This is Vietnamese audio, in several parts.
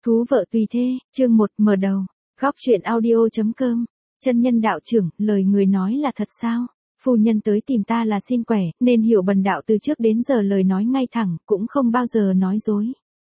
Thú vợ tùy thê, chương 1 mở đầu. Góc truyện audio.com. Chân nhân đạo trưởng, lời người nói là thật sao? Phu nhân tới tìm ta là xin quẻ, nên hiểu bần đạo từ trước đến giờ lời nói ngay thẳng, cũng không bao giờ nói dối.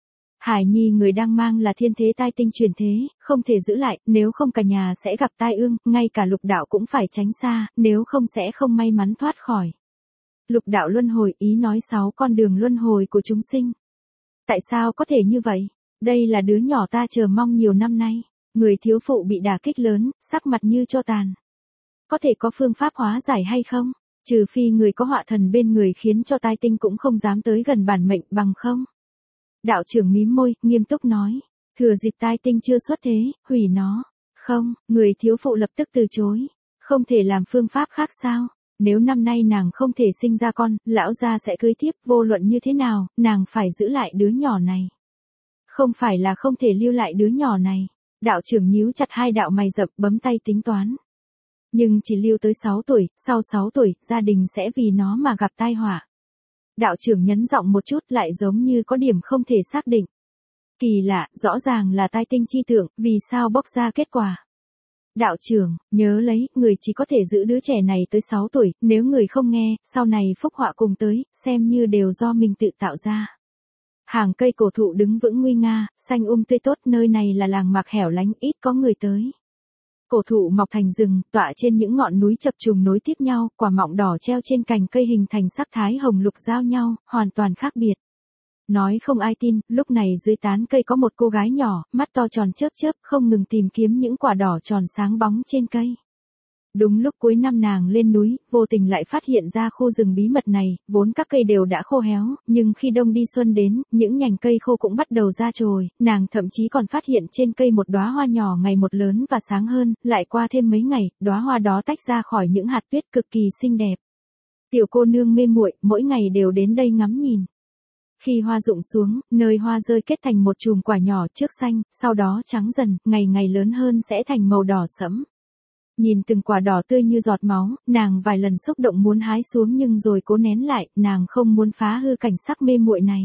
Hải nhi người đang mang là thiên thế tai tinh chuyển thế, không thể giữ lại, nếu không cả nhà sẽ gặp tai ương, ngay cả lục đạo cũng phải tránh xa, nếu không sẽ không may mắn thoát khỏi. Lục đạo luân hồi, ý nói 6 con đường luân hồi của chúng sinh. Tại sao có thể như vậy? Đây là đứa nhỏ ta chờ mong nhiều năm nay. Người thiếu phụ bị đả kích lớn, sắc mặt như tro tàn. Có thể có phương pháp hóa giải hay không? Trừ phi người có họa thần bên người khiến cho tai tinh cũng không dám tới gần bản mệnh, bằng không. Đạo trưởng mím môi, nghiêm túc nói. Thừa dịp tai tinh chưa xuất thế, hủy nó. Không, người thiếu phụ lập tức từ chối. Không thể làm phương pháp khác sao? Nếu năm nay nàng không thể sinh ra con, lão gia sẽ cưới tiếp, vô luận như thế nào, nàng phải giữ lại đứa nhỏ này. Không phải là không thể lưu lại đứa nhỏ này. Đạo trưởng nhíu chặt hai đạo mày rậm, bấm tay tính toán. Nhưng chỉ lưu tới 6 tuổi, sau 6 tuổi, gia đình sẽ vì nó mà gặp tai họa. Đạo trưởng nhấn giọng một chút, lại giống như có điểm không thể xác định. Kỳ lạ, rõ ràng là tai tinh chi tượng, vì sao bốc ra kết quả? Đạo trưởng, nhớ lấy, người chỉ có thể giữ đứa trẻ này tới 6 tuổi, nếu người không nghe, sau này phúc họa cùng tới, xem như đều do mình tự tạo ra. Hàng cây cổ thụ đứng vững nguy nga, xanh tươi tốt, nơi này là làng mạc hẻo lánh, ít có người tới. Cổ thụ mọc thành rừng, tọa trên những ngọn núi chập trùng nối tiếp nhau, quả mọng đỏ treo trên cành cây hình thành sắc thái hồng lục giao nhau, hoàn toàn khác biệt. Nói không ai tin, lúc này dưới tán cây có một cô gái nhỏ, mắt to tròn chớp chớp, không ngừng tìm kiếm những quả đỏ tròn sáng bóng trên cây. Đúng lúc cuối năm nàng lên núi, vô tình lại phát hiện ra khu rừng bí mật này, vốn các cây đều đã khô héo, nhưng khi đông đi xuân đến, những nhành cây khô cũng bắt đầu ra chồi, nàng thậm chí còn phát hiện trên cây một đóa hoa nhỏ ngày một lớn và sáng hơn, lại qua thêm mấy ngày, đóa hoa đó tách ra khỏi những hạt tuyết cực kỳ xinh đẹp. Tiểu cô nương mê muội, mỗi ngày đều đến đây ngắm nhìn. Khi hoa rụng xuống, nơi hoa rơi kết thành một chùm quả nhỏ, trước xanh, sau đó trắng dần, ngày ngày lớn hơn sẽ thành màu đỏ sẫm. Nhìn từng quả đỏ tươi như giọt máu, nàng vài lần xúc động muốn hái xuống nhưng rồi cố nén lại, nàng không muốn phá hư cảnh sắc mê muội này.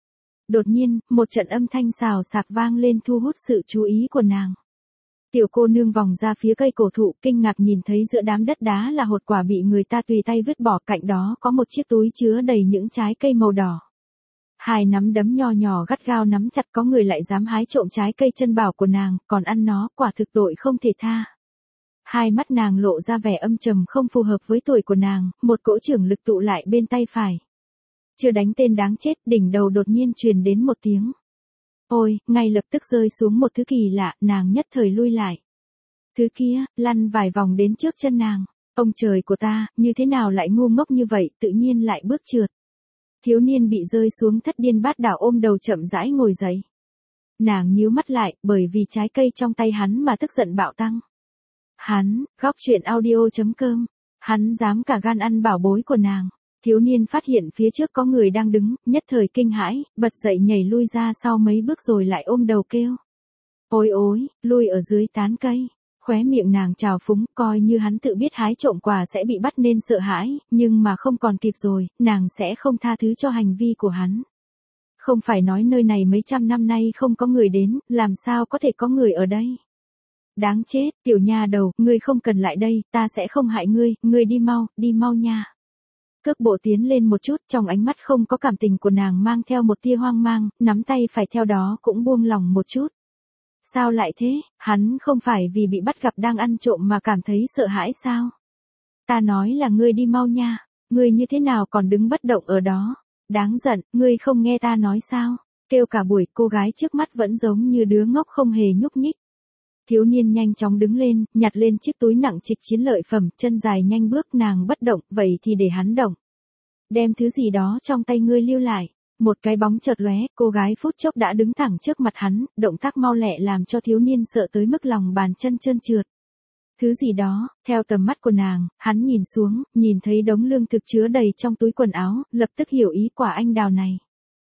Đột nhiên, một trận âm thanh xào xạc vang lên thu hút sự chú ý của nàng. Tiểu cô nương vòng ra phía cây cổ thụ, kinh ngạc nhìn thấy giữa đám đất đá là hột quả bị người ta tùy tay vứt bỏ, cạnh đó có một chiếc túi chứa đầy những trái cây màu đỏ. Hai nắm đấm nho nhỏ gắt gao nắm chặt, có người lại dám hái trộm trái cây chân bảo của nàng, còn ăn nó, quả thực tội không thể tha. Hai mắt nàng lộ ra vẻ âm trầm không phù hợp với tuổi của nàng, một cỗ trưởng lực tụ lại bên tay phải. Chưa đánh tên đáng chết, đỉnh đầu đột nhiên truyền đến một tiếng. Ôi, ngay lập tức rơi xuống một thứ kỳ lạ, nàng nhất thời lui lại. Thứ kia, lăn vài vòng đến trước chân nàng. Ông trời của ta, như thế nào lại ngu ngốc như vậy, tự nhiên lại bước trượt. Thiếu niên bị rơi xuống thất điên bát đảo ôm đầu chậm rãi ngồi dậy. Nàng nhíu mắt lại, bởi vì trái cây trong tay hắn mà tức giận bạo tăng. Hắn, góc truyện audio.com, hắn dám cả gan ăn bảo bối của nàng. Thiếu niên phát hiện phía trước có người đang đứng, nhất thời kinh hãi, bật dậy nhảy lui ra sau mấy bước rồi lại ôm đầu kêu. Ôi ôi, lui ở dưới tán cây. Khóe miệng nàng trào phúng, coi như hắn tự biết hái trộm quả sẽ bị bắt nên sợ hãi, nhưng mà không còn kịp rồi, nàng sẽ không tha thứ cho hành vi của hắn. Không phải nói nơi này mấy trăm năm nay không có người đến, làm sao có thể có người ở đây? Đáng chết, tiểu nha đầu, ngươi không cần lại đây, ta sẽ không hại ngươi, ngươi đi mau nha. Cước bộ tiến lên một chút, trong ánh mắt không có cảm tình của nàng mang theo một tia hoang mang, nắm tay phải theo đó cũng buông lỏng một chút. Sao lại thế, hắn không phải vì bị bắt gặp đang ăn trộm mà cảm thấy sợ hãi sao? Ta nói là ngươi đi mau nha, ngươi như thế nào còn đứng bất động ở đó? Đáng giận, ngươi không nghe ta nói sao? Kêu cả buổi, cô gái trước mắt vẫn giống như đứa ngốc không hề nhúc nhích. Thiếu niên nhanh chóng đứng lên, nhặt lên chiếc túi nặng trịch chiến lợi phẩm, chân dài nhanh bước, nàng bất động, vậy thì để hắn động. Đem thứ gì đó trong tay ngươi lưu lại. Một cái bóng chợt lóe, cô gái phút chốc đã đứng thẳng trước mặt hắn, động tác mau lẹ làm cho thiếu niên sợ tới mức lòng bàn chân trơn trượt. Thứ gì đó, theo tầm mắt của nàng, hắn nhìn xuống, nhìn thấy đống lương thực chứa đầy trong túi quần áo, lập tức hiểu ý, quả anh đào này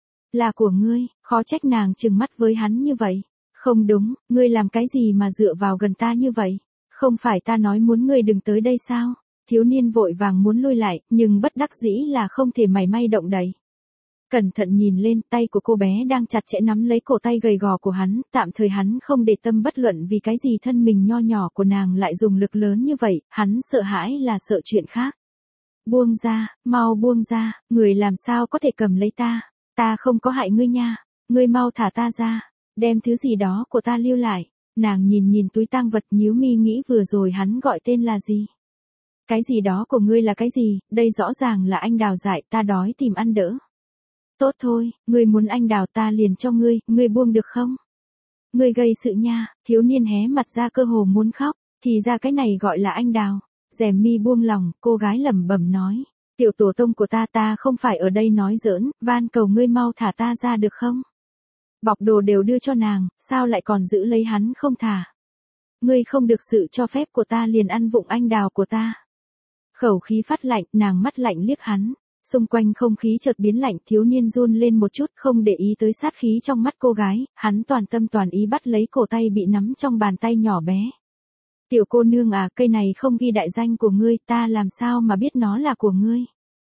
là của ngươi, khó trách nàng trừng mắt với hắn như vậy. Không đúng, ngươi làm cái gì mà dựa vào gần ta như vậy? Không phải ta nói muốn ngươi đừng tới đây sao? Thiếu niên vội vàng muốn lui lại, nhưng bất đắc dĩ là không thể mảy may động đậy. Cẩn thận nhìn lên, tay của cô bé đang chặt chẽ nắm lấy cổ tay gầy gò của hắn, tạm thời hắn không để tâm bất luận vì cái gì thân mình nho nhỏ của nàng lại dùng lực lớn như vậy, hắn sợ hãi là sợ chuyện khác. Buông ra, mau buông ra, người làm sao có thể cầm lấy ta không có hại ngươi nha, ngươi mau thả ta ra, đem thứ gì đó của ta lưu lại. Nàng nhìn túi tang vật nhíu mi nghĩ vừa rồi hắn gọi tên là gì. Cái gì đó của ngươi là cái gì, đây rõ ràng là anh đào dại, ta đói tìm ăn đỡ. Tốt thôi, ngươi muốn anh đào ta liền cho ngươi buông được không? Ngươi gây sự nha, thiếu niên hé mặt ra cơ hồ muốn khóc, thì ra cái này gọi là anh đào. Rèm mi buông lòng, cô gái lẩm bẩm nói, tiểu tổ tông của ta không phải ở đây nói giỡn, van cầu ngươi mau thả ta ra được không? Bọc đồ đều đưa cho nàng, sao lại còn giữ lấy hắn không thả? Ngươi không được sự cho phép của ta liền ăn vụng anh đào của ta. Khẩu khí phát lạnh, nàng mắt lạnh liếc hắn. Xung quanh không khí chợt biến lạnh, thiếu niên run lên một chút không để ý tới sát khí trong mắt cô gái, hắn toàn tâm toàn ý bắt lấy cổ tay bị nắm trong bàn tay nhỏ bé. Tiểu cô nương à, cây này không ghi đại danh của ngươi, ta làm sao mà biết nó là của ngươi?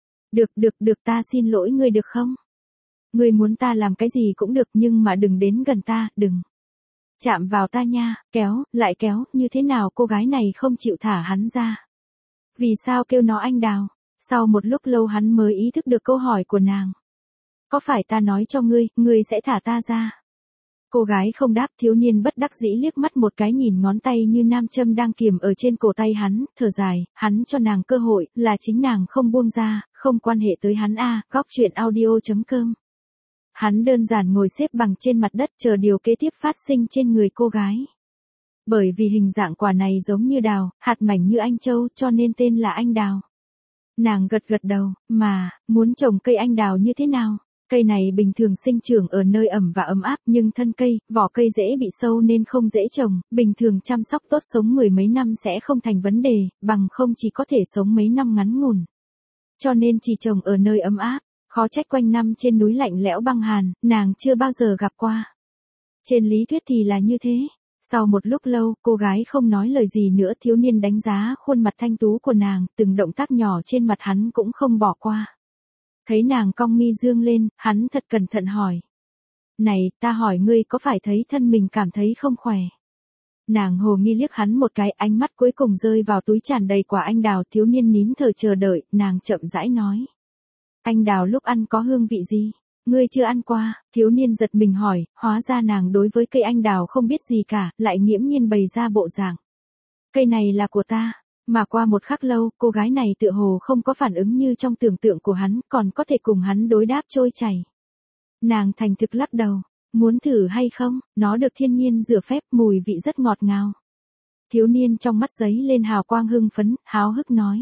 Được ta xin lỗi ngươi được không? Ngươi muốn ta làm cái gì cũng được nhưng mà đừng đến gần ta, đừng. Chạm vào ta nha, kéo, lại kéo, như thế nào cô gái này không chịu thả hắn ra? Vì sao kêu nó anh đào? Sau một lúc lâu hắn mới ý thức được câu hỏi của nàng. Có phải ta nói cho ngươi sẽ thả ta ra? Cô gái không đáp, thiếu niên bất đắc dĩ liếc mắt một cái nhìn ngón tay như nam châm đang kiềm ở trên cổ tay hắn, thở dài, hắn cho nàng cơ hội, là chính nàng không buông ra, không quan hệ tới hắn a. Góc truyện audio.com. Hắn đơn giản ngồi xếp bằng trên mặt đất chờ điều kế tiếp phát sinh trên người cô gái. Bởi vì hình dạng quả này giống như đào, hạt mảnh như anh châu cho nên tên là anh đào. Nàng gật đầu, mà, muốn trồng cây anh đào như thế nào? Cây này bình thường sinh trưởng ở nơi ẩm và ấm áp nhưng thân cây, vỏ cây dễ bị sâu nên không dễ trồng, bình thường chăm sóc tốt sống mười mấy năm sẽ không thành vấn đề, bằng không chỉ có thể sống mấy năm ngắn ngủn. Cho nên chỉ trồng ở nơi ấm áp, khó trách quanh năm trên núi lạnh lẽo băng hàn, nàng chưa bao giờ gặp qua. Trên lý thuyết thì là như thế. Sau một lúc lâu, cô gái không nói lời gì nữa, thiếu niên đánh giá khuôn mặt thanh tú của nàng, từng động tác nhỏ trên mặt hắn cũng không bỏ qua. Thấy nàng cong mi dương lên, hắn thật cẩn thận hỏi. Này, ta hỏi ngươi có phải thấy thân mình cảm thấy không khỏe? Nàng hồ nghi liếc hắn một cái, ánh mắt cuối cùng rơi vào túi tràn đầy quả anh đào, thiếu niên nín thở chờ đợi, nàng chậm rãi nói. Anh đào lúc ăn có hương vị gì? Ngươi chưa ăn qua, thiếu niên giật mình hỏi, hóa ra nàng đối với cây anh đào không biết gì cả, lại nghiễm nhiên bày ra bộ dạng. Cây này là của ta, mà qua một khắc lâu, cô gái này tựa hồ không có phản ứng như trong tưởng tượng của hắn, còn có thể cùng hắn đối đáp trôi chảy. Nàng thành thực lắc đầu, muốn thử hay không, nó được thiên nhiên rửa phép, mùi vị rất ngọt ngào. Thiếu niên trong mắt giấy lên hào quang hưng phấn, háo hức nói.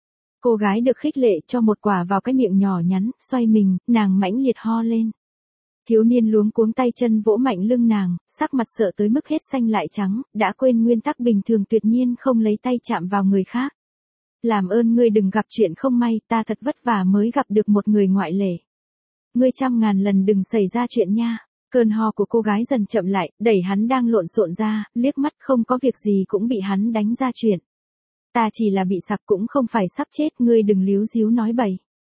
Cô gái được khích lệ cho một quả vào cái miệng nhỏ nhắn, xoay mình, nàng mãnh liệt ho lên. Thiếu niên luống cuống tay chân vỗ mạnh lưng nàng, sắc mặt sợ tới mức hết xanh lại trắng, đã quên nguyên tắc bình thường tuyệt nhiên không lấy tay chạm vào người khác. Làm ơn ngươi đừng gặp chuyện không may, ta thật vất vả mới gặp được một người ngoại lệ. Ngươi trăm ngàn lần đừng xảy ra chuyện nha. Cơn ho của cô gái dần chậm lại, đẩy hắn đang lộn xộn ra, liếc mắt không có việc gì cũng bị hắn đánh ra chuyện. Ta chỉ là bị sặc cũng không phải sắp chết, ngươi đừng líu díu nói bậy.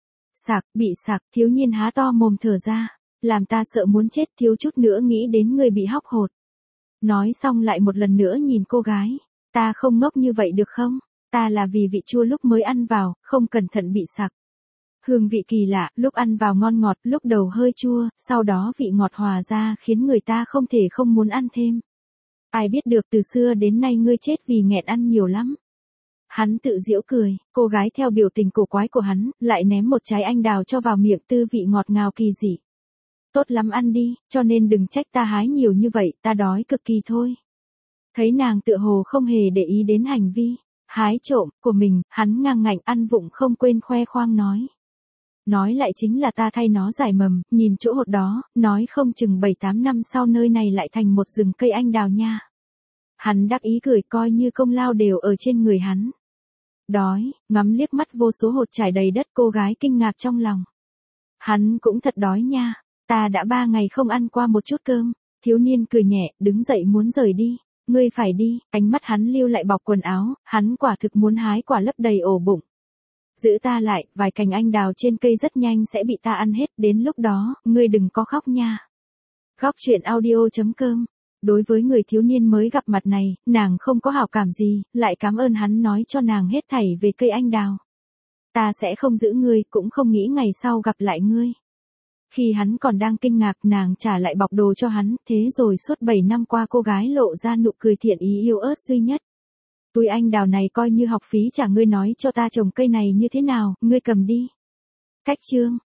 Bị sặc, thiếu niên há to mồm thở ra, làm ta sợ muốn chết, thiếu chút nữa nghĩ đến người bị hóc hột. Nói xong lại một lần nữa nhìn cô gái, ta không ngốc như vậy được không, ta là vì vị chua lúc mới ăn vào, không cẩn thận bị sặc. Hương vị kỳ lạ, lúc ăn vào ngon ngọt, lúc đầu hơi chua, sau đó vị ngọt hòa ra khiến người ta không thể không muốn ăn thêm. Ai biết được từ xưa đến nay ngươi chết vì nghẹn ăn nhiều lắm. Hắn tự giễu cười, cô gái theo biểu tình cổ quái của hắn, lại ném một trái anh đào cho vào miệng, tư vị ngọt ngào kỳ dị. Tốt lắm, ăn đi, cho nên đừng trách ta hái nhiều như vậy, ta đói cực kỳ thôi. Thấy nàng tựa hồ không hề để ý đến hành vi hái trộm của mình, hắn ngang ngạnh ăn vụng không quên khoe khoang nói. Nói lại chính là ta thay nó giải mầm, nhìn chỗ hột đó, nói không chừng 7-8 năm sau nơi này lại thành một rừng cây anh đào nha. Hắn đắc ý cười, coi như công lao đều ở trên người hắn. Đói, ngắm liếc mắt vô số hột trải đầy đất, cô gái kinh ngạc trong lòng. Hắn cũng thật đói nha, ta đã 3 ngày không ăn qua một chút cơm. Thiếu niên cười nhẹ, đứng dậy muốn rời đi. Ngươi phải đi, ánh mắt hắn lưu lại bọc quần áo, hắn quả thực muốn hái quả lấp đầy ổ bụng. Giữ ta lại, vài cành anh đào trên cây rất nhanh sẽ bị ta ăn hết, đến lúc đó, ngươi đừng có khóc nha. Góc truyện audio.com. Đối với người thiếu niên mới gặp mặt này, nàng không có hảo cảm gì, lại cảm ơn hắn nói cho nàng hết thảy về cây anh đào. Ta sẽ không giữ ngươi, cũng không nghĩ ngày sau gặp lại ngươi. Khi hắn còn đang kinh ngạc, nàng trả lại bọc đồ cho hắn, thế rồi suốt 7 năm qua cô gái lộ ra nụ cười thiện ý yêu ớt duy nhất. Túi anh đào này coi như học phí trả, ngươi nói cho ta trồng cây này như thế nào, ngươi cầm đi. Cách chương